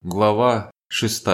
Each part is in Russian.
Глава 6.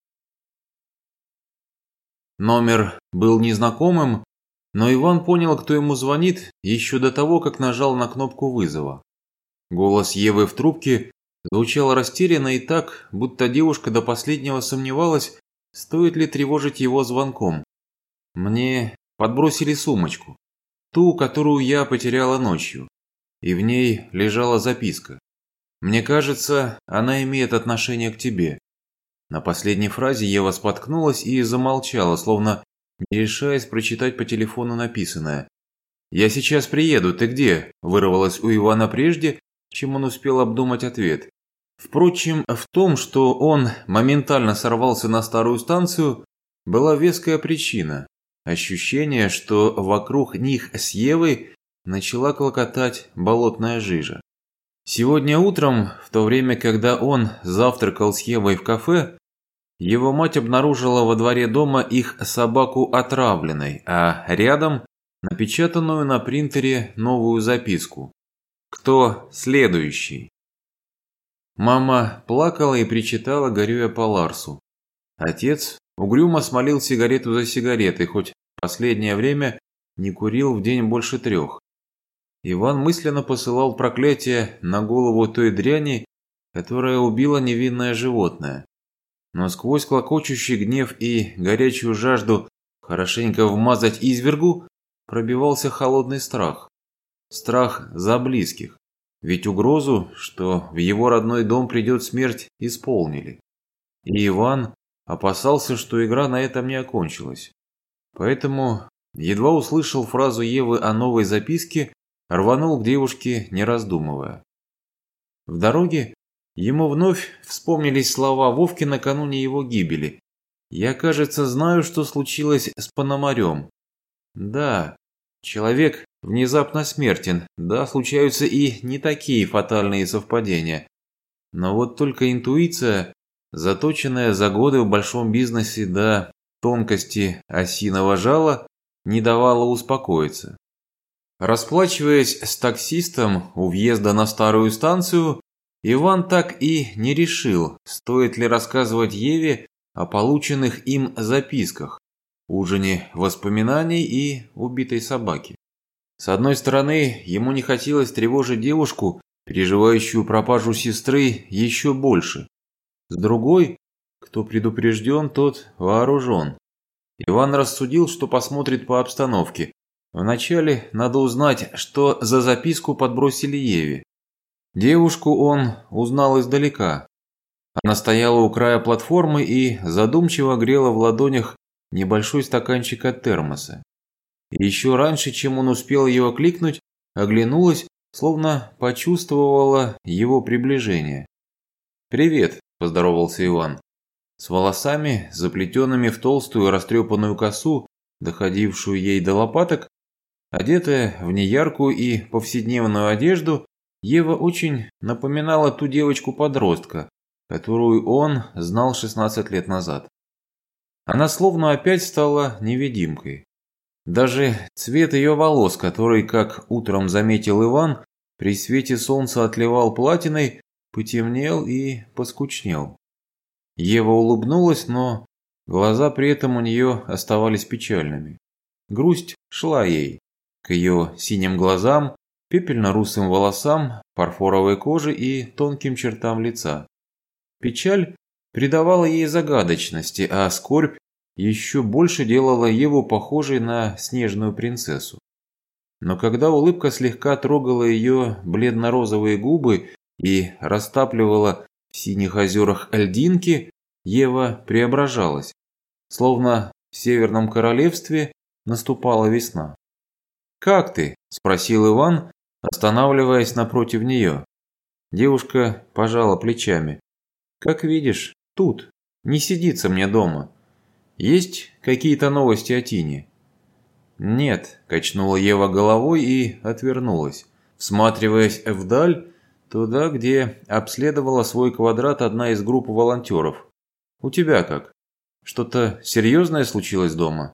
Номер был незнакомым, но Иван понял, кто ему звонит, еще до того, как нажал на кнопку вызова. Голос Евы в трубке звучал растерянно и так, будто девушка до последнего сомневалась, стоит ли тревожить его звонком. Мне подбросили сумочку, ту, которую я потеряла ночью, и в ней лежала записка. Мне кажется, она имеет отношение к тебе. На последней фразе Ева споткнулась и замолчала, словно не решаясь прочитать по телефону написанное. «Я сейчас приеду, ты где?» – вырвалось у Ивана прежде, чем он успел обдумать ответ. Впрочем, в том, что он моментально сорвался на старую станцию, была веская причина. Ощущение, что вокруг них с Евой начала клокотать болотная жижа. Сегодня утром, в то время, когда он завтракал с Евой в кафе, его мать обнаружила во дворе дома их собаку отравленной, а рядом напечатанную на принтере новую записку. «Кто следующий?» Мама плакала и причитала, горюя по Ларсу. Отец угрюмо смолил сигарету за сигаретой, хоть последнее время не курил в день больше 3. Иван мысленно посылал проклятие на голову той дряни, которая убила невинное животное. Но сквозь клокочущий гнев и горячую жажду хорошенько вмазать извергу пробивался холодный страх. Страх за близких. Ведь угрозу, что в его родной дом придет смерть, исполнили. И Иван опасался, что игра на этом не окончилась. Поэтому, едва услышал фразу Евы о новой записке, рванул к девушке, не раздумывая. В дороге ему вновь вспомнились слова Вовки накануне его гибели. «Я, кажется, знаю, что случилось с Пономарем». Да, человек внезапно смертен, да, случаются и не такие фатальные совпадения. Но вот только интуиция, заточенная за годы в большом бизнесе до тонкости осиного жала, не давала успокоиться. Расплачиваясь с таксистом у въезда на старую станцию, Иван так и не решил, стоит ли рассказывать Еве о полученных им записках, ужине воспоминаний и убитой собаке. С одной стороны, ему не хотелось тревожить девушку, переживающую пропажу сестры, еще больше. С другой, кто предупрежден, тот вооружен. Иван рассудил, что посмотрит по обстановке. Вначале надо узнать, что за записку подбросили Еве. Девушку он узнал издалека. Она стояла у края платформы и задумчиво грела в ладонях небольшой стаканчик от термоса. И еще раньше, чем он успел ее окликнуть, оглянулась, словно почувствовала его приближение. «Привет», – поздоровался Иван. С волосами, заплетенными в толстую растрепанную косу, доходившую ей до лопаток, одетая в неяркую и повседневную одежду, Ева очень напоминала ту девочку-подростка, которую он знал 16 лет назад. Она словно опять стала невидимкой. Даже цвет ее волос, который, как утром заметил Иван, при свете солнца отливал платиной, потемнел и поскучнел. Ева улыбнулась, но глаза при этом у нее оставались печальными. Грусть шла ей. К ее синим глазам, пепельно-русым волосам, фарфоровой коже и тонким чертам лица. Печаль придавала ей загадочности, а скорбь еще больше делала Еву похожей на снежную принцессу. Но когда улыбка слегка трогала ее бледно-розовые губы и растапливала в синих озерах льдинки, Ева преображалась, словно в Северном Королевстве наступала весна. «Как ты?» – спросил Иван, останавливаясь напротив нее. Девушка пожала плечами. «Как видишь, тут. Не сидится мне дома. Есть какие-то новости о Тине?» «Нет», – качнула Ева головой и отвернулась, всматриваясь вдаль, туда, где обследовала свой квадрат одна из групп волонтеров. «У тебя как? Что-то серьезное случилось дома?»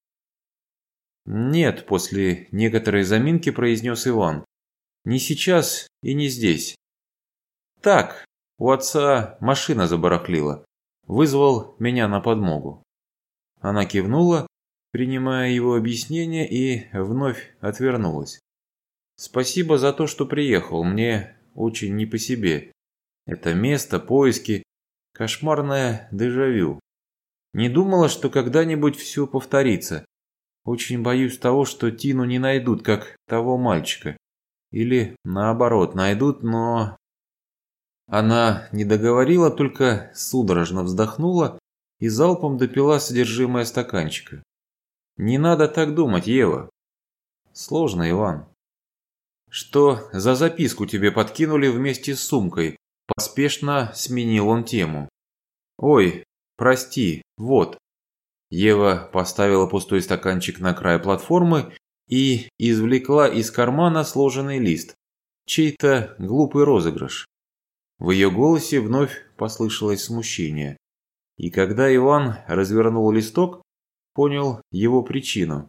«Нет», – после некоторой заминки произнес Иван. «Не сейчас и не здесь. Так, у отца машина забарахлила. вызвал меня на подмогу». Она кивнула, принимая его объяснение, и вновь отвернулась. «Спасибо за то, что приехал. Мне очень не по себе. Это место, поиски, кошмарное дежавю. Не думала, что когда-нибудь все повторится. Очень боюсь того, что Тину не найдут, как того мальчика. Или, наоборот, найдут, но...» Она не договорила, только судорожно вздохнула и залпом допила содержимое стаканчика. «Не надо так думать, Ева». «Сложно, Иван». «Что за записку тебе подкинули вместе с сумкой?» Поспешно сменил он тему. «Ой, прости, вот». Ева поставила пустой стаканчик на край платформы и извлекла из кармана сложенный лист. Чей-то глупый розыгрыш. В ее голосе вновь послышалось смущение. И когда Иван развернул листок, понял его причину.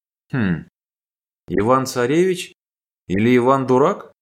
Иван-царевич или Иван-дурак?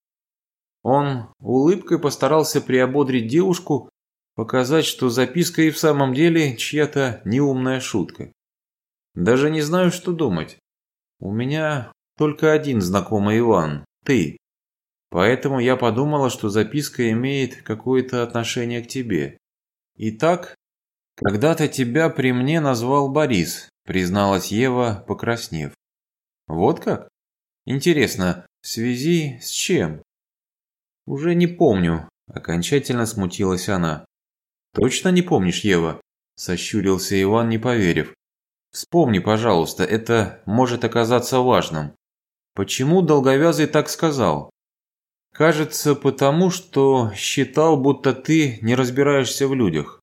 Он улыбкой постарался приободрить девушку, показать, что записка и в самом деле чья-то неумная шутка. «Даже не знаю, что думать. У меня только один знакомый Иван – ты. Поэтому я подумала, что записка имеет какое-то отношение к тебе. Итак, когда-то тебя при мне назвал Борис», – призналась Ева, покраснев. «Вот как? Интересно, в связи с чем?» «Уже не помню», – окончательно смутилась она. «Точно не помнишь, Ева?» – сощурился Иван, не поверив. «Вспомни, пожалуйста, это может оказаться важным. Почему Долговязый так сказал?» «Кажется, потому что считал, будто ты не разбираешься в людях».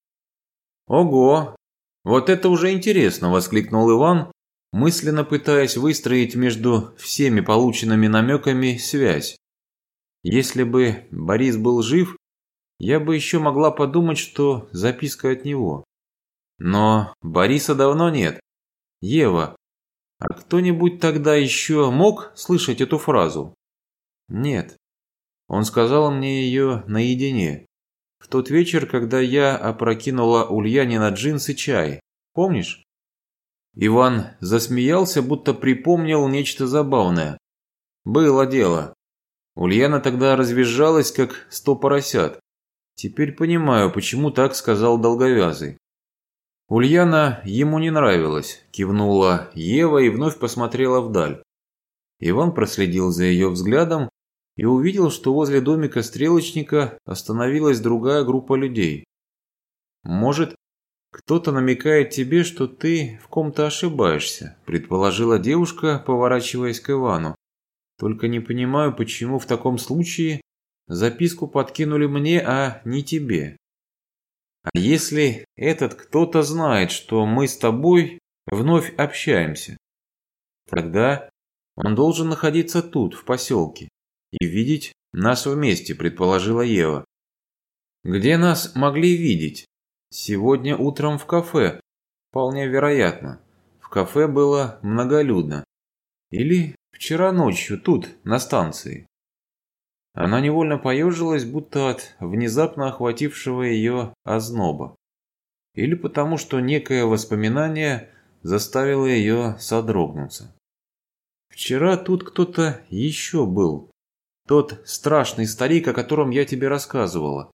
«Ого! Вот это уже интересно!» – воскликнул Иван, мысленно пытаясь выстроить между всеми полученными намеками связь. «Если бы Борис был жив, я бы еще могла подумать, что записка от него. Но Бориса давно нет. Ева, а кто-нибудь тогда еще мог слышать эту фразу?» «Нет. Он сказал мне ее наедине. В тот вечер, когда я опрокинула Ульяне на джинсы чай. Помнишь?» Иван засмеялся, будто припомнил нечто забавное. «Было дело. Ульяна тогда развизжалась, как 100 поросят. Теперь понимаю, почему так сказал Долговязый». «Ульяна ему не нравилась», – кивнула Ева и вновь посмотрела вдаль. Иван проследил за ее взглядом и увидел, что возле домика стрелочника остановилась другая группа людей. «Может, кто-то намекает тебе, что ты в ком-то ошибаешься», – предположила девушка, поворачиваясь к Ивану. «Только не понимаю, почему в таком случае записку подкинули мне, а не тебе. А если этот кто-то знает, что мы с тобой вновь общаемся? Тогда он должен находиться тут, в поселке, и видеть нас вместе», – предположила Ева. «Где нас могли видеть? Сегодня утром в кафе. Вполне вероятно. В кафе было многолюдно. Или вчера ночью тут, на станции». Она невольно поежилась, будто от внезапно охватившего ее озноба. Или потому, что некое воспоминание заставило ее содрогнуться. «Вчера тут кто-то еще был. Тот страшный старик, о котором я тебе рассказывала.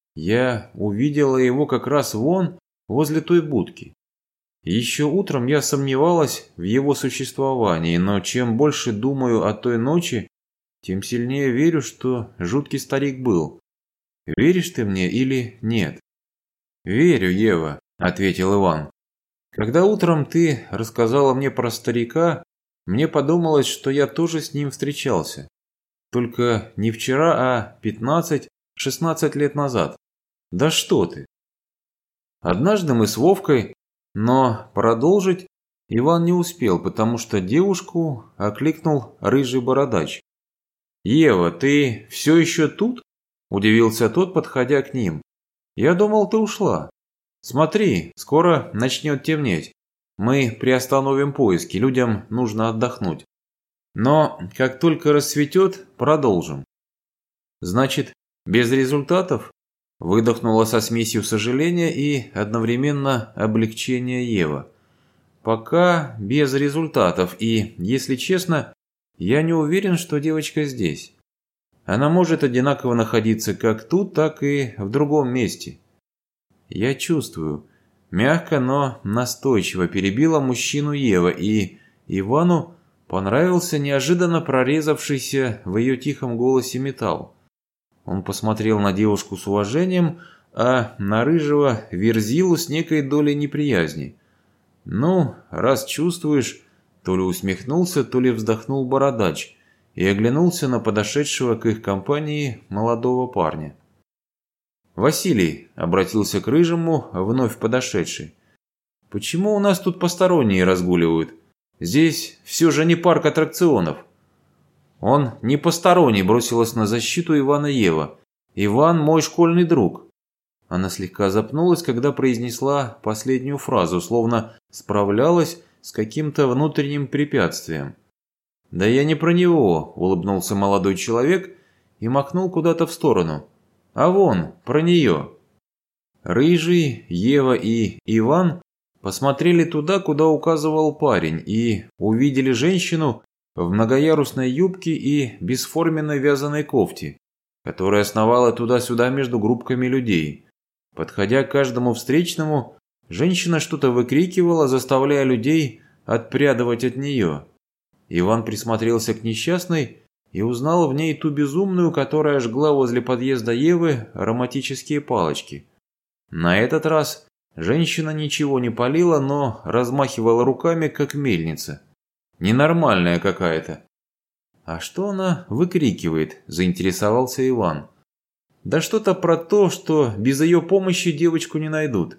Я увидела его как раз вон, возле той будки. Еще утром я сомневалась в его существовании, но чем больше думаю о той ночи, тем сильнее верю, что жуткий старик был. Веришь ты мне или нет?» «Верю, Ева», – ответил Иван. «Когда утром ты рассказала мне про старика, мне подумалось, что я тоже с ним встречался. Только не вчера, а 15-16 лет назад. Да что ты!» Однажды мы с Вовкой, но продолжить Иван не успел, потому что девушку окликнул рыжий бородач. «Ева, ты все еще тут?» – удивился тот, подходя к ним. «Я думал, ты ушла. Смотри, скоро начнет темнеть. Мы приостановим поиски, людям нужно отдохнуть. Но как только рассветет, продолжим». «Значит, без результатов?» Выдохнула со смесью сожаления и одновременно облегчения Ева. Пока без результатов, и, если честно, я не уверен, что девочка здесь. Она может одинаково находиться как тут, так и в другом месте. Я чувствую, мягко, но настойчиво перебила мужчину Ева, и Ивану понравился неожиданно прорезавшийся в ее тихом голосе металл. Он посмотрел на девушку с уважением, а на рыжего Верзилу с некой долей неприязни. «Ну, раз чувствуешь...» То ли усмехнулся, то ли вздохнул бородач и оглянулся на подошедшего к их компании молодого парня. «Василий», — обратился к рыжему, вновь подошедший, — «почему у нас тут посторонние разгуливают? Здесь все же не парк аттракционов». «Он не посторонний», — бросилась на защиту Ивана Ева. «Иван мой школьный друг». Она слегка запнулась, когда произнесла последнюю фразу, словно справлялась с каким-то внутренним препятствием. «Да я не про него», — улыбнулся молодой человек и махнул куда-то в сторону. «А вон, про нее». Рыжий, Ева и Иван посмотрели туда, куда указывал парень, и увидели женщину в многоярусной юбке и бесформенной вязаной кофте, которая сновала туда-сюда между группками людей. Подходя к каждому встречному, женщина что-то выкрикивала, заставляя людей отпрядывать от нее. Иван присмотрелся к несчастной и узнал в ней ту безумную, которая жгла возле подъезда Евы ароматические палочки. На этот раз женщина ничего не палила, но размахивала руками, как мельница. Ненормальная какая-то. «А что она выкрикивает?» – заинтересовался Иван. «Да что-то про то, что без ее помощи девочку не найдут».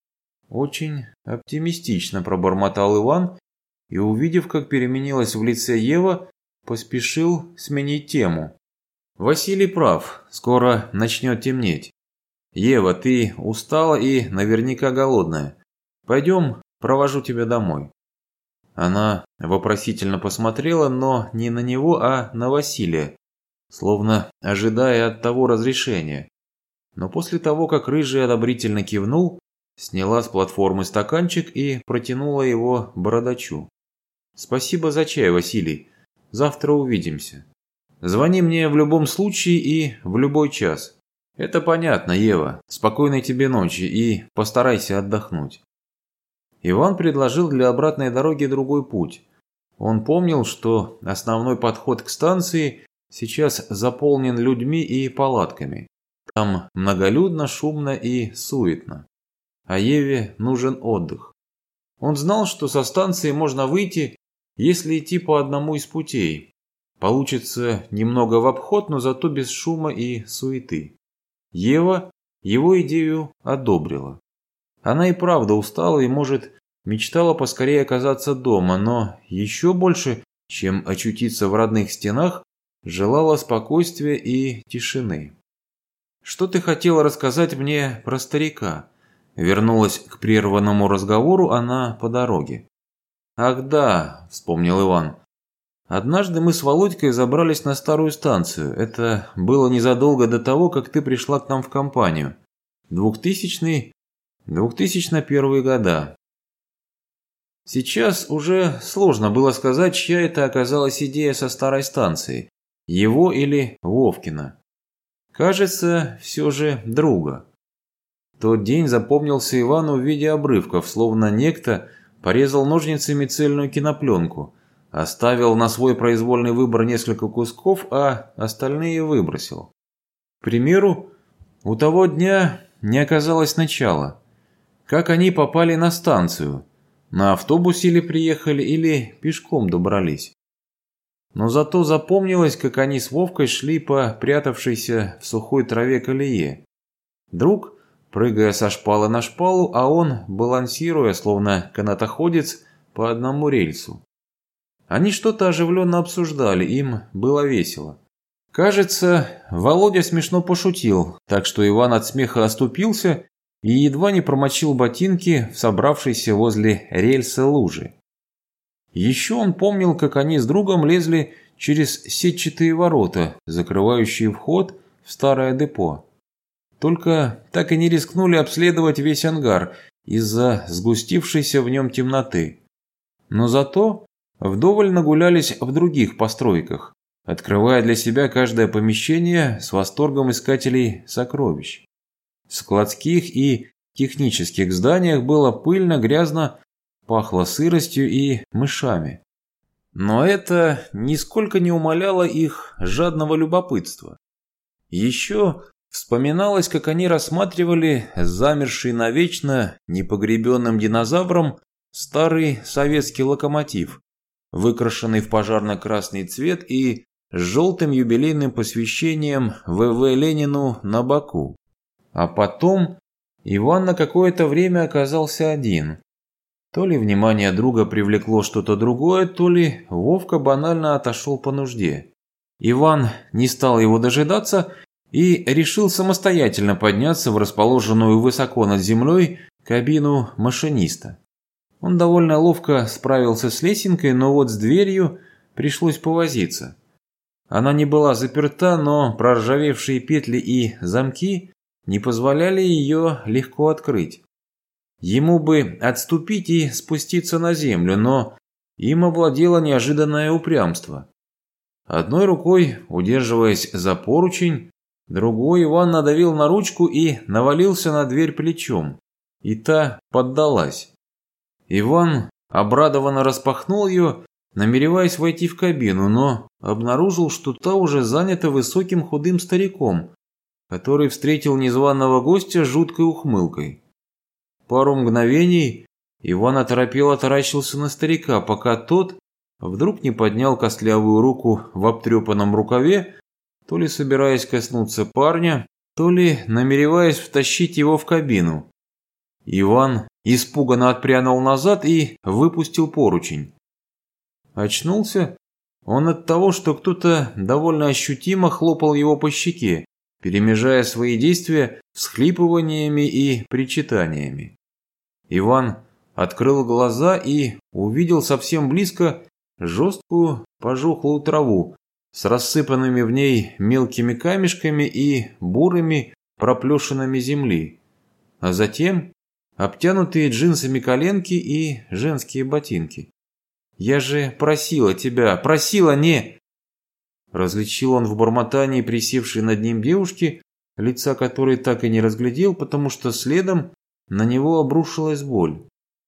«Очень оптимистично», – пробормотал Иван, и, увидев, как переменилась в лице Ева, поспешил сменить тему. «Василий прав, скоро начнет темнеть. Ева, ты устала и наверняка голодная. Пойдем, провожу тебя домой». Она вопросительно посмотрела, но не на него, а на Василия, словно ожидая от того разрешения. Но после того, как Рыжий одобрительно кивнул, сняла с платформы стаканчик и протянула его бородачу. «Спасибо за чай, Василий. Завтра увидимся. Звони мне в любом случае и в любой час». «Это понятно, Ева. Спокойной тебе ночи и постарайся отдохнуть». Иван предложил для обратной дороги другой путь. Он помнил, что основной подход к станции сейчас заполнен людьми и палатками. Там многолюдно, шумно и суетно. А Еве нужен отдых. Он знал, что со станции можно выйти, если идти по одному из путей. Получится немного в обход, но зато без шума и суеты. Ева его идею одобрила. Она и правда устала и, может, мечтала поскорее оказаться дома, но еще больше, чем очутиться в родных стенах, желала спокойствия и тишины. «Что ты хотела рассказать мне про старика?» Вернулась к прерванному разговору она по дороге. «Ах да», – вспомнил Иван. «Однажды мы с Володькой забрались на старую станцию. Это было незадолго до того, как ты пришла к нам в компанию. 2001 года. Сейчас уже сложно было сказать, чья это оказалась идея со старой станцией. Его или Вовкина. Кажется, все же друга. Тот день запомнился Ивану в виде обрывков, словно некто порезал ножницами цельную кинопленку, оставил на свой произвольный выбор несколько кусков, а остальные выбросил. К примеру, у того дня не оказалось начала. Как они попали на станцию? На автобусе ли приехали, или пешком добрались? Но зато запомнилось, как они с Вовкой шли по прятавшейся в сухой траве колее. Друг, прыгая со шпалы на шпалу, а он, балансируя, словно канатоходец, по одному рельсу. Они что-то оживленно обсуждали, им было весело. Кажется, Володя смешно пошутил, так что Иван от смеха оступился и едва не промочил ботинки в собравшейся возле рельса лужи. Еще он помнил, как они с другом лезли через сетчатые ворота, закрывающие вход в старое депо. Только так и не рискнули обследовать весь ангар из-за сгустившейся в нем темноты. Но зато вдоволь нагулялись в других постройках, открывая для себя каждое помещение с восторгом искателей сокровищ. В складских и технических зданиях было пыльно, грязно, пахло сыростью и мышами. Но это нисколько не умаляло их жадного любопытства. Еще вспоминалось, как они рассматривали замерший навечно непогребенным динозавром старый советский локомотив, выкрашенный в пожарно-красный цвет и с желтым юбилейным посвящением В.В. Ленину на боку. А потом Иван на какое-то время оказался один. То ли внимание друга привлекло что-то другое, то ли Вовка банально отошел по нужде. Иван не стал его дожидаться и решил самостоятельно подняться в расположенную высоко над землей кабину машиниста. Он довольно ловко справился с лесенкой, но вот с дверью пришлось повозиться. Она не была заперта, но проржавевшие петли и замки не позволяли ее легко открыть. Ему бы отступить и спуститься на землю, но им овладело неожиданное упрямство. Одной рукой, удерживаясь за поручень, другой Иван надавил на ручку и навалился на дверь плечом, и та поддалась. Иван обрадованно распахнул ее, намереваясь войти в кабину, но обнаружил, что та уже занята высоким худым стариком, который встретил незваного гостя жуткой ухмылкой. Пару мгновений Иван оторопело таращился на старика, пока тот вдруг не поднял костлявую руку в обтрепанном рукаве, то ли собираясь коснуться парня, то ли намереваясь втащить его в кабину. Иван испуганно отпрянул назад и выпустил поручень. Очнулся он от того, что кто-то довольно ощутимо хлопал его по щеке, перемежая свои действия всхлипываниями и причитаниями. Иван открыл глаза и увидел совсем близко жесткую пожухлую траву с рассыпанными в ней мелкими камешками и бурыми проплешинами земли, а затем обтянутые джинсами коленки и женские ботинки. «Я же просила тебя, просила не...» Различил он в бормотании присевшей над ним девушки, лица которой так и не разглядел, потому что следом на него обрушилась боль.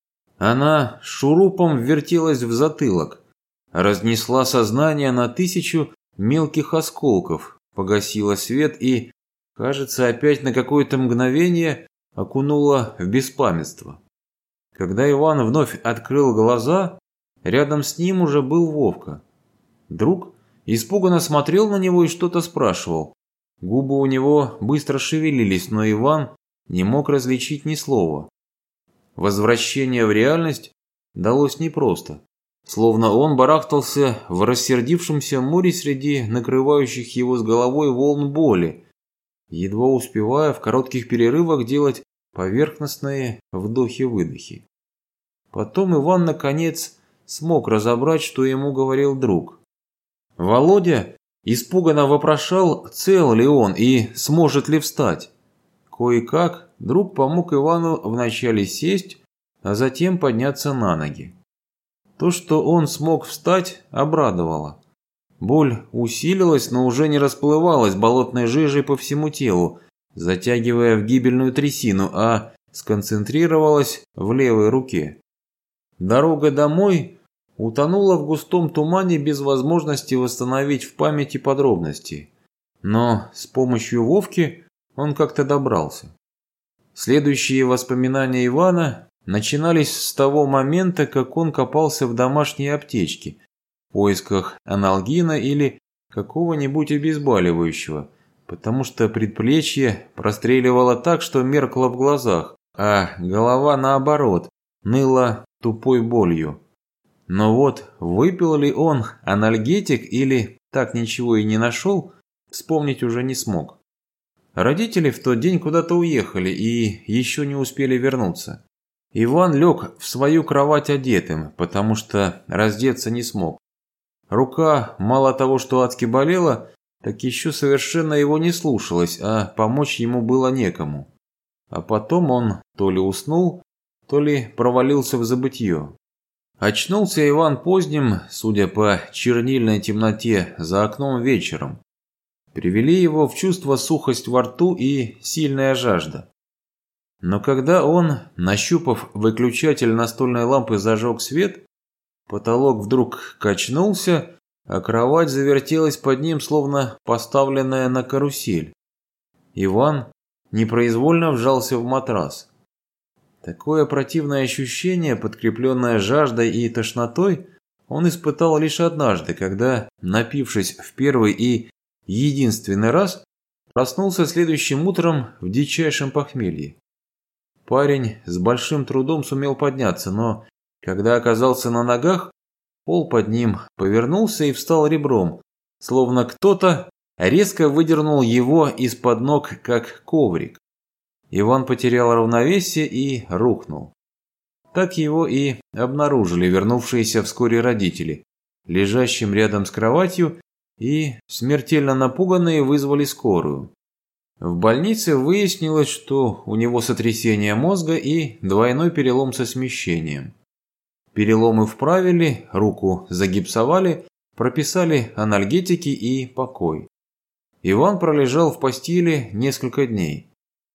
Она шурупом ввертелась в затылок, разнесла сознание на 1000 мелких осколков, погасила свет и, кажется, опять на какое-то мгновение окунула в беспамятство. Когда Иван вновь открыл глаза, рядом с ним уже был Вовка. Друг испуганно смотрел на него и что-то спрашивал. Губы у него быстро шевелились, но Иван не мог различить ни слова. Возвращение в реальность далось непросто, словно он барахтался в рассердившемся море среди накрывающих его с головой волн боли, едва успевая в коротких перерывах делать поверхностные вдохи-выдохи. Потом Иван, наконец, смог разобрать, что ему говорил друг. Володя испуганно вопрошал, цел ли он и сможет ли встать. Кое-как друг помог Ивану вначале сесть, а затем подняться на ноги. То, что он смог встать, обрадовало. Боль усилилась, но уже не расплывалась болотной жижей по всему телу, затягивая в гибельную трясину, а сконцентрировалась в левой руке. Дорога домой утонула в густом тумане без возможности восстановить в памяти подробности. Но с помощью Вовки он как-то добрался. Следующие воспоминания Ивана начинались с того момента, как он копался в домашней аптечке в поисках анальгина или какого-нибудь обезболивающего, потому что предплечье простреливало так, что меркло в глазах, а голова, наоборот, ныла тупой болью. Но вот выпил ли он анальгетик или так ничего и не нашел, вспомнить уже не смог. Родители в тот день куда-то уехали и еще не успели вернуться. Иван лег в свою кровать одетым, потому что раздеться не смог. Рука мало того, что адски болела, так еще совершенно его не слушалась, а помочь ему было некому. А потом он то ли уснул, то ли провалился в забытье. Очнулся Иван поздним, судя по чернильной темноте, за окном вечером. Привели его в чувство сухость во рту и сильная жажда. Но когда он, нащупав выключатель настольной лампы, зажег свет, потолок вдруг качнулся, а кровать завертелась под ним, словно поставленная на карусель. Иван непроизвольно вжался в матрас. Такое противное ощущение, подкрепленное жаждой и тошнотой, он испытал лишь однажды, когда, напившись в первый и единственный раз, проснулся следующим утром в дичайшем похмелье. Парень с большим трудом сумел подняться, но, когда оказался на ногах, пол под ним повернулся и встал ребром, словно кто-то резко выдернул его из-под ног, как коврик. Иван потерял равновесие и рухнул. Так его и обнаружили вернувшиеся вскоре родители, лежащим рядом с кроватью, и, смертельно напуганные, вызвали скорую. В больнице выяснилось, что у него сотрясение мозга и двойной перелом со смещением. Переломы вправили, руку загипсовали, прописали анальгетики и покой. Иван пролежал в постели несколько дней.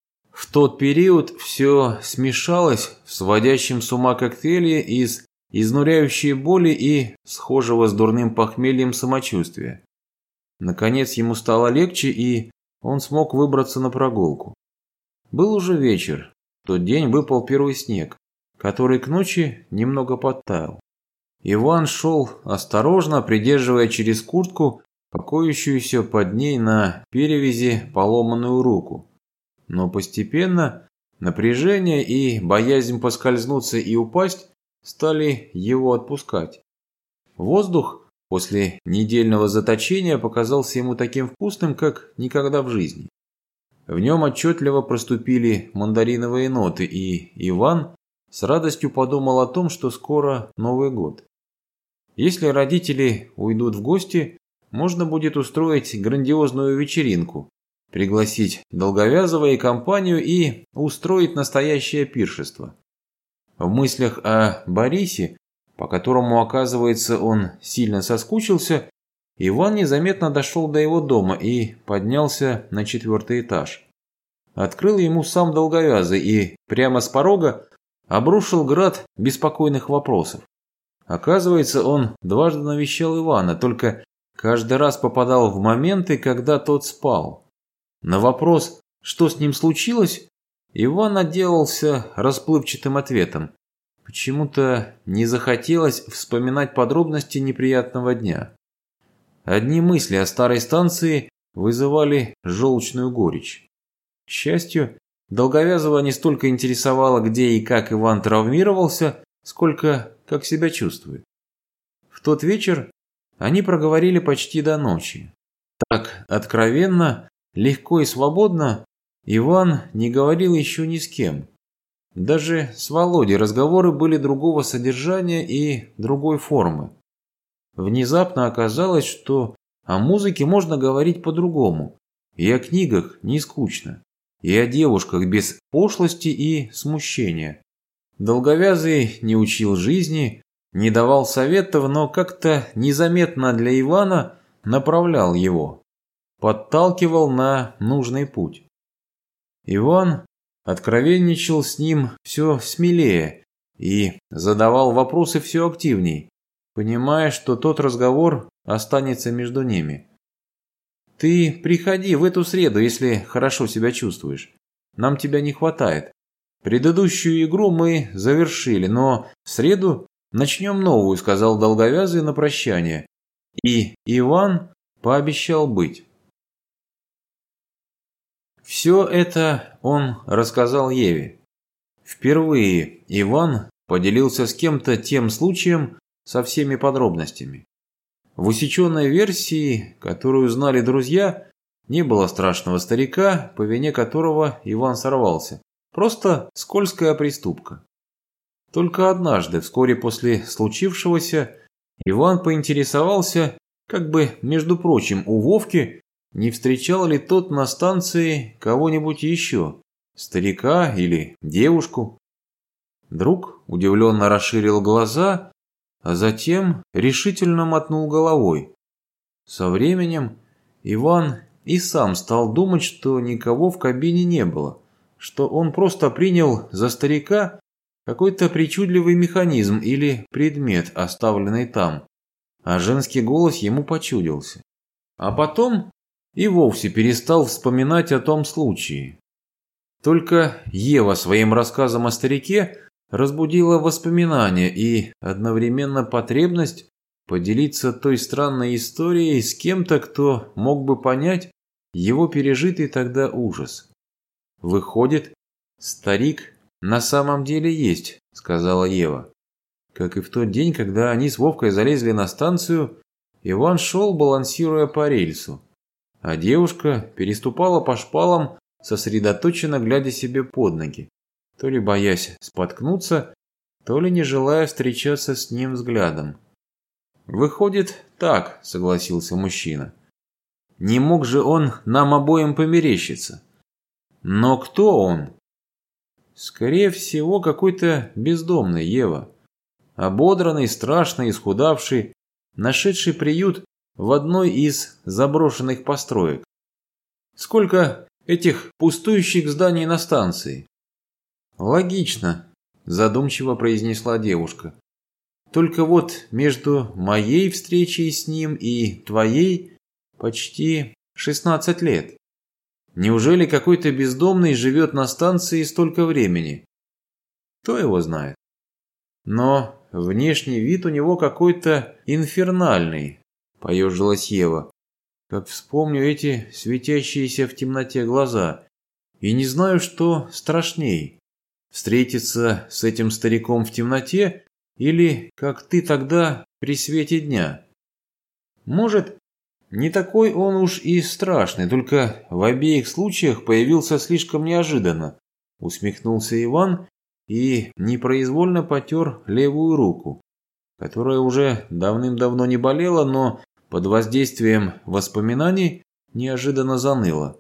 В тот период все смешалось в сводящем с ума коктейле из изнуряющей боли и схожего с дурным похмельем самочувствия. Наконец ему стало легче, и он смог выбраться на прогулку. Был уже вечер. В тот день выпал первый снег, который к ночи немного подтаял. Иван шел осторожно, придерживая через куртку покоящуюся под ней на перевязи поломанную руку. Но постепенно напряжение и боязнь поскользнуться и упасть стали его отпускать. Воздух после недельного заточения показался ему таким вкусным, как никогда в жизни. В нем отчетливо проступили мандариновые ноты, и Иван с радостью подумал о том, что скоро Новый год. Если родители уйдут в гости, можно будет устроить грандиозную вечеринку, пригласить Долговязова и компанию и устроить настоящее пиршество. В мыслях о Борисе, по которому, оказывается, он сильно соскучился, Иван незаметно дошел до его дома и поднялся на 4-й этаж. Открыл ему сам Долговязый и прямо с порога обрушил град беспокойных вопросов. Оказывается, он дважды навещал Ивана, только каждый раз попадал в моменты, когда тот спал. На вопрос, что с ним случилось, Иван отделался расплывчатым ответом. Почему-то не захотелось вспоминать подробности неприятного дня. Одни мысли о старой станции вызывали желчную горечь. К счастью, Долговязова не столько интересовало, где и как Иван травмировался, сколько как себя чувствует. В тот вечер они проговорили почти до ночи. Так откровенно, легко и свободно Иван не говорил еще ни с кем. Даже с Володей разговоры были другого содержания и другой формы. Внезапно оказалось, что о музыке можно говорить по-другому, и о книгах не скучно, и о девушках без пошлости и смущения. Долговязый не учил жизни, не давал советов, но как-то незаметно для Ивана направлял его, подталкивал на нужный путь. Иван откровенничал с ним все смелее и задавал вопросы все активней, понимая, что тот разговор останется между ними. «Ты приходи в эту среду, если хорошо себя чувствуешь. Нам тебя не хватает. Предыдущую игру мы завершили, но в среду начнем новую», — сказал Долговязый на прощание. И Иван пообещал быть. Все это он рассказал Еве. Впервые Иван поделился с кем-то тем случаем со всеми подробностями. В усеченной версии, которую знали друзья, не было страшного старика, по вине которого Иван сорвался. Просто скользкая приступка. Только однажды, вскоре после случившегося, Иван поинтересовался, как бы между прочим, у Вовки, не встречал ли тот на станции кого-нибудь еще, старика или девушку. Друг удивленно расширил глаза, а затем решительно мотнул головой. Со временем Иван и сам стал думать, что никого в кабине не было, что он просто принял за старика какой-то причудливый механизм или предмет, оставленный там, а женский голос ему почудился. А потом и вовсе перестал вспоминать о том случае. Только Ева своим рассказом о старике разбудила воспоминания и одновременно потребность поделиться той странной историей с кем-то, кто мог бы понять его пережитый тогда ужас. «Выходит, старик на самом деле есть», — сказала Ева. Как и в тот день, когда они с Вовкой залезли на станцию, Иван шел, балансируя по рельсу, а девушка переступала по шпалам, сосредоточенно глядя себе под ноги, то ли боясь споткнуться, то ли не желая встречаться с ним взглядом. «Выходит, так», — согласился мужчина. «Не мог же он нам обоим померещиться. Но кто он?» «Скорее всего, какой-то бездомный, Ева. Ободранный, страшный, исхудавший, нашедший приют в одной из заброшенных построек. Сколько этих пустующих зданий на станции?» «Логично», – задумчиво произнесла девушка. «Только вот между моей встречей с ним и твоей почти 16 лет. Неужели какой-то бездомный живет на станции столько времени? Кто его знает? Но внешний вид у него какой-то инфернальный», – поежилась Ева. «Как вспомню эти светящиеся в темноте глаза, и не знаю, что страшней. Встретиться с этим стариком в темноте или, как ты тогда, при свете дня? Может, не такой он уж и страшный, только в обеих случаях появился слишком неожиданно», – усмехнулся Иван и непроизвольно потер левую руку, которая уже давным-давно не болела, но под воздействием воспоминаний неожиданно заныла.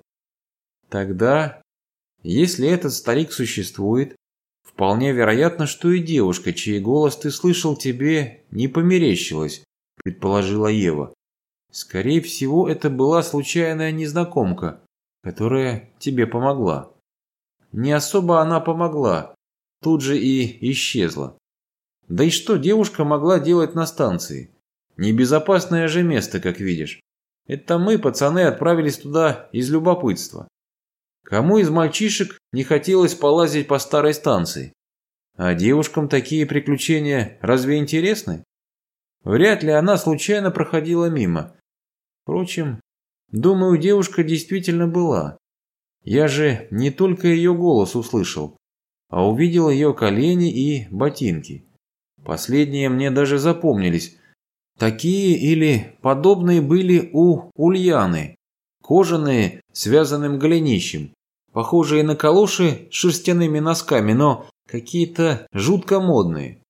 «Тогда, если этот старик существует, вполне вероятно, что и девушка, чей голос ты слышал, тебе не померещилась», – предположила Ева. «Скорее всего, это была случайная незнакомка, которая тебе помогла». Не особо она помогла, тут же и исчезла. Да и что девушка могла делать на станции? Небезопасное же место, как видишь. Это мы, пацаны, отправились туда из любопытства. Кому из мальчишек не хотелось полазить по старой станции? А девушкам такие приключения разве интересны? Вряд ли она случайно проходила мимо. Впрочем, думаю, девушка действительно была. Я же не только ее голос услышал, а увидел ее колени и ботинки. Последние мне даже запомнились. Такие или подобные были у Ульяны, кожаные, связанным голенищем, похожие на калоши с шерстяными носками, но какие-то жутко модные.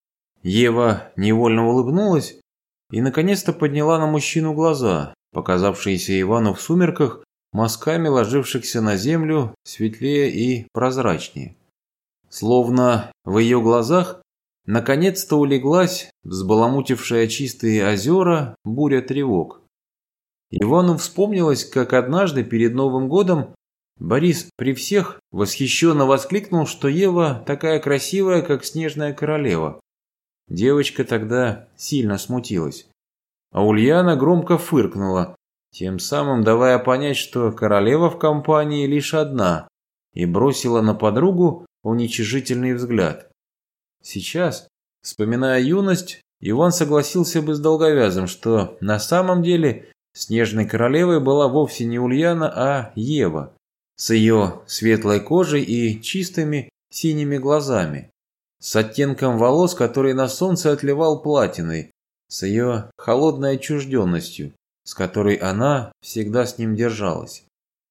Ева невольно улыбнулась и наконец-то подняла на мужчину глаза, показавшиеся Ивану в сумерках мазками ложившихся на землю светлее и прозрачнее. Словно в ее глазах наконец-то улеглась взбаламутившая чистые озера буря тревог. Ивану вспомнилось, как однажды перед Новым годом Борис при всех восхищенно воскликнул, что Ева такая красивая, как снежная королева. Девочка тогда сильно смутилась. А Ульяна громко фыркнула, тем самым давая понять, что королева в компании лишь одна, и бросила на подругу уничижительный взгляд. Сейчас, вспоминая юность, Иван согласился бы с долговязым, что на самом деле снежной королевой была вовсе не Ульяна, а Ева, с ее светлой кожей и чистыми синими глазами, с оттенком волос, который на солнце отливал платиной, с ее холодной отчужденностью, с которой она всегда с ним держалась.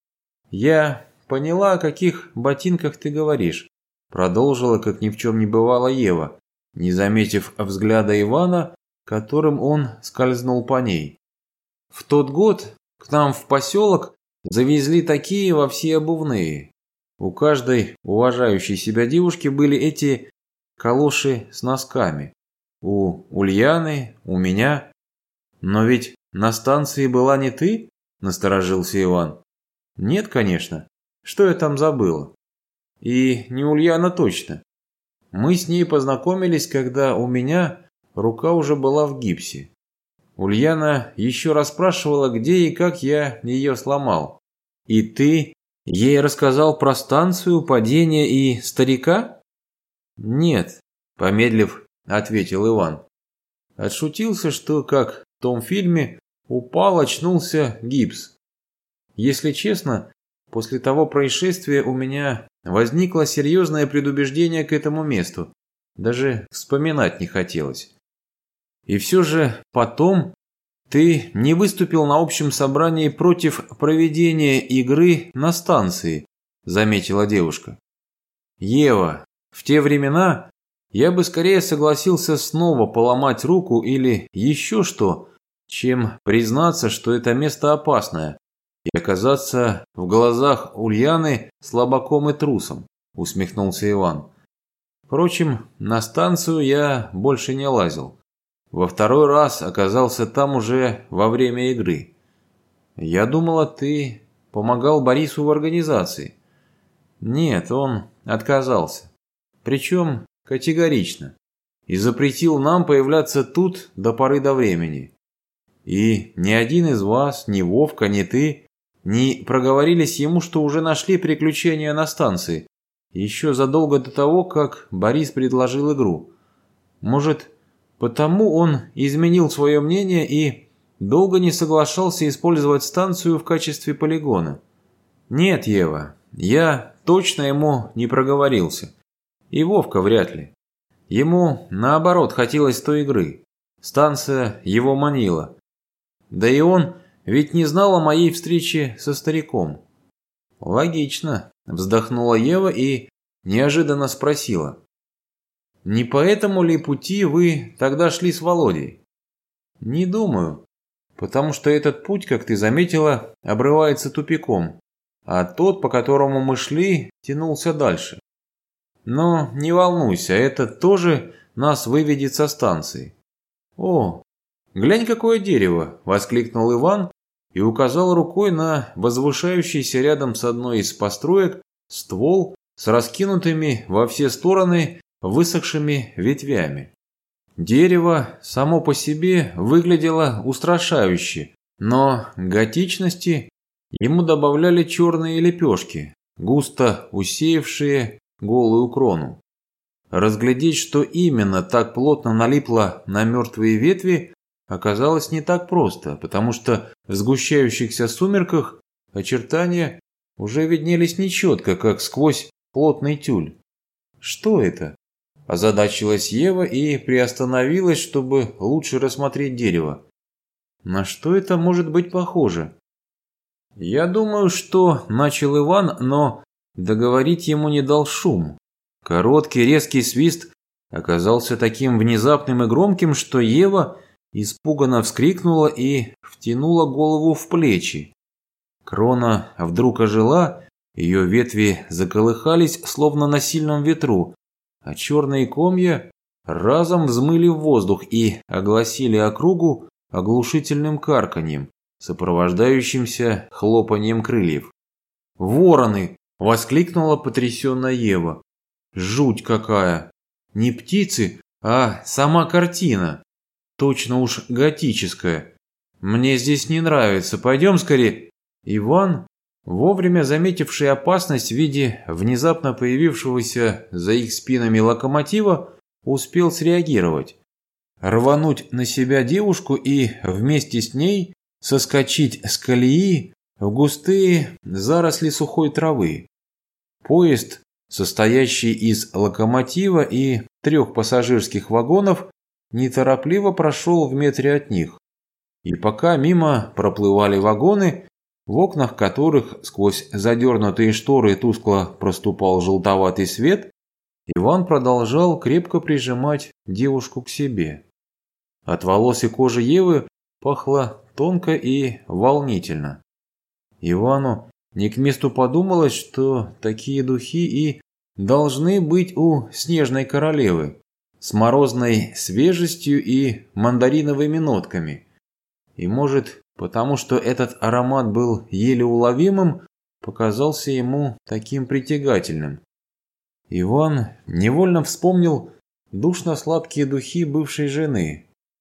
«Я поняла, о каких ботинках ты говоришь», – продолжила, как ни в чем не бывало, Ева, не заметив взгляда Ивана, которым он скользнул по ней. «В тот год К нам в поселок завезли такие во все обувные. У каждой уважающей себя девушки были эти калоши с носками. У Ульяны, у меня. Но ведь на станции была не ты? Насторожился Иван. Нет, конечно. Что я там забыла? И не Ульяна точно. Мы с ней познакомились, когда у меня рука уже была в гипсе. Ульяна еще расспрашивала, где и как я ее сломал. И ты ей рассказал про станцию, падение и старика? Нет, помедлив, ответил Иван. Отшутился, что, как в том фильме, упал, очнулся, гипс. Если честно, после того происшествия у меня возникло серьезное предубеждение к этому месту. Даже вспоминать не хотелось. И все же потом ты не выступил на общем собрании против проведения игры на станции, заметила девушка. Ева, в те времена я бы скорее согласился снова поломать руку или еще что, чем признаться, что это место опасное, и оказаться в глазах Ульяны слабаком и трусом, усмехнулся Иван. Впрочем, на станцию я больше не лазил. Во второй раз оказался там уже во время игры. Я думала, ты помогал Борису в организации. Нет, он отказался. Причем категорично. И запретил нам появляться тут до поры до времени. И ни один из вас, ни Вовка, ни ты, не проговорились ему, что уже нашли приключения на станции. Еще задолго до того, как Борис предложил игру. Может, потому он изменил свое мнение и долго не соглашался использовать станцию в качестве полигона. Нет, Ева, я точно ему не проговорился. И Вовка вряд ли. Ему, наоборот, хотелось той игры. Станция его манила. Да и он ведь не знал о моей встрече со стариком. Логично, вздохнула Ева и неожиданно спросила. Не по этому ли пути вы тогда шли с Володей? Не думаю, потому что этот путь, как ты заметила, обрывается тупиком, а тот, по которому мы шли, тянулся дальше. Но не волнуйся, это тоже нас выведет со станции. О, глянь, какое дерево, воскликнул Иван и указал рукой на возвышающийся рядом с одной из построек ствол с раскинутыми во все стороны высохшими ветвями. Дерево само по себе выглядело устрашающе, но готичности ему добавляли черные лепешки, густо усеявшие голую крону. Разглядеть, что именно так плотно налипло на мертвые ветви, оказалось не так просто, потому что в сгущающихся сумерках очертания уже виднелись нечетко, как сквозь плотный тюль. Что это? Озадачилась Ева и приостановилась, чтобы лучше рассмотреть дерево. На что это может быть похоже? Я думаю, что начал Иван, но договорить ему не дал шум. Короткий резкий свист оказался таким внезапным и громким, что Ева испуганно вскрикнула и втянула голову в плечи. Крона вдруг ожила, ее ветви заколыхались, словно на сильном ветру, а черные комья разом взмыли в воздух и огласили округу оглушительным карканьем, сопровождающимся хлопаньем крыльев. «Вороны!» – воскликнула потрясенная Ева. «Жуть какая! Не птицы, а сама картина! Точно уж готическая! Мне здесь не нравится, пойдем скорее!» Иван, вовремя заметивший опасность в виде внезапно появившегося за их спинами локомотива, успел среагировать, рвануть на себя девушку и вместе с ней соскочить с колеи в густые заросли сухой травы. Поезд, состоящий из локомотива и 3 пассажирских вагонов, неторопливо прошел в метре от них. И пока мимо проплывали вагоны, в окнах которых сквозь задернутые шторы тускло проступал желтоватый свет, Иван продолжал крепко прижимать девушку к себе. От волос и кожи Евы пахло тонко и волнительно. Ивану не к месту подумалось, что такие духи и должны быть у снежной королевы, с морозной свежестью и мандариновыми нотками. И может, потому что этот аромат был еле уловимым, показался ему таким притягательным. Иван невольно вспомнил душно-сладкие духи бывшей жены.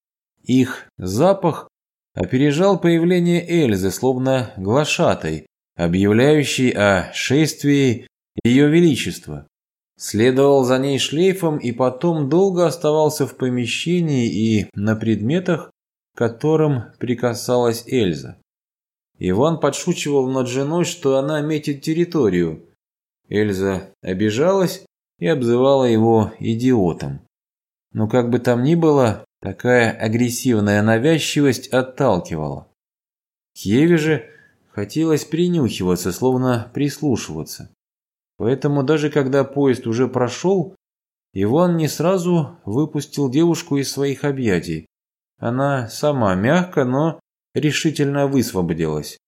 Их запах опережал появление Эльзы, словно глашатай, объявляющий о шествии Ее Величества. Следовал за ней шлейфом и потом долго оставался в помещении и на предметах, к которым прикасалась Эльза. Иван подшучивал над женой, что она метит территорию. Эльза обижалась и обзывала его идиотом. Но как бы там ни было, такая агрессивная навязчивость отталкивала. К Еве же хотелось принюхиваться, словно прислушиваться. Поэтому даже когда поезд уже прошел, Иван не сразу выпустил девушку из своих объятий. Она сама мягко, но решительно высвободилась.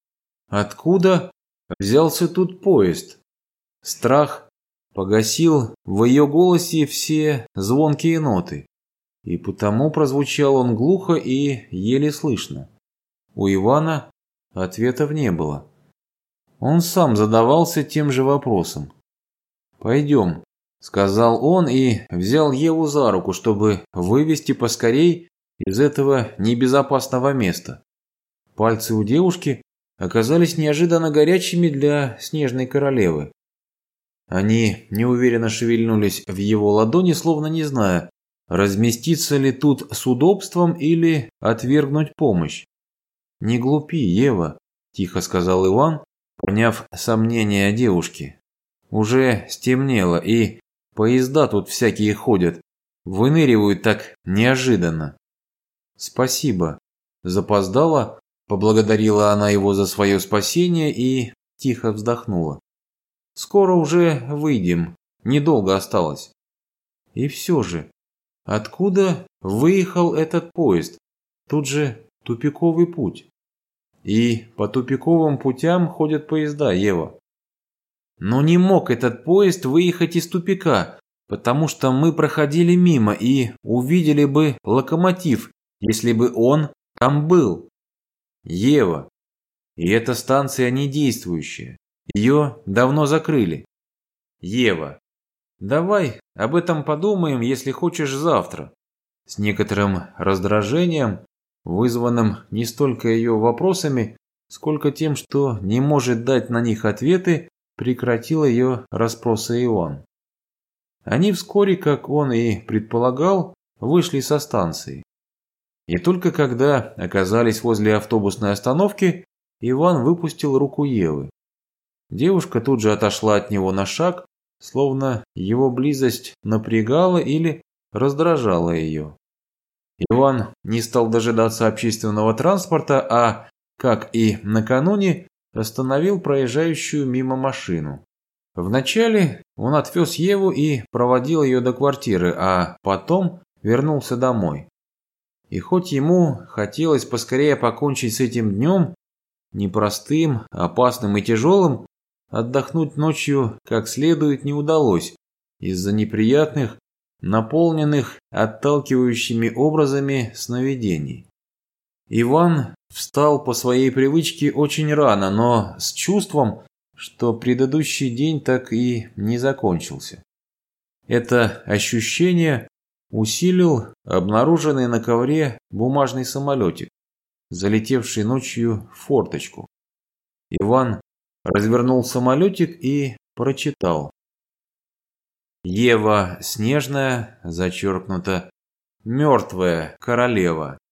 Откуда взялся тут поезд? Страх погасил в ее голосе все звонкие ноты, и потому прозвучал он глухо и еле слышно. У Ивана ответов не было. Он сам задавался тем же вопросом. «Пойдем», — сказал он и взял Еву за руку, чтобы вывести поскорей из этого небезопасного места. Пальцы у девушки оказались неожиданно горячими для снежной королевы. Они неуверенно шевельнулись в его ладони, словно не зная, разместиться ли тут с удобством или отвергнуть помощь. «Не глупи, Ева», – тихо сказал Иван, поняв сомнения девушки. «Уже стемнело, и поезда тут всякие ходят, выныривают так неожиданно». «Спасибо», – запоздала, поблагодарила она его за свое спасение и тихо вздохнула. «Скоро уже выйдем, недолго осталось». И все же, откуда выехал этот поезд? Тут же тупиковый путь. И по тупиковым путям ходят поезда, Ева. Но не мог этот поезд выехать из тупика, потому что мы проходили мимо и увидели бы локомотив, если бы он там был. Ева. И эта станция не действующая. Ее давно закрыли. Ева. Давай об этом подумаем, если хочешь, завтра. С некоторым раздражением, вызванным не столько ее вопросами, сколько тем, что не может дать на них ответы, прекратил ее расспросы Иван. Они вскоре, как он и предполагал, вышли со станции. И только когда оказались возле автобусной остановки, Иван выпустил руку Евы. Девушка тут же отошла от него на шаг, словно его близость напрягала или раздражала ее. Иван не стал дожидаться общественного транспорта, а, как и накануне, остановил проезжающую мимо машину. Вначале он отвез Еву и проводил ее до квартиры, а потом вернулся домой. И хоть ему хотелось поскорее покончить с этим днем, непростым, опасным и тяжелым, отдохнуть ночью как следует не удалось из-за неприятных, наполненных отталкивающими образами сновидений. Иван встал по своей привычке очень рано, но с чувством, что предыдущий день так и не закончился. Это ощущение усилил обнаруженный на ковре бумажный самолетик, залетевший ночью в форточку. Иван развернул самолетик и прочитал. Ева Снежная, зачеркнуто, мертвая королева.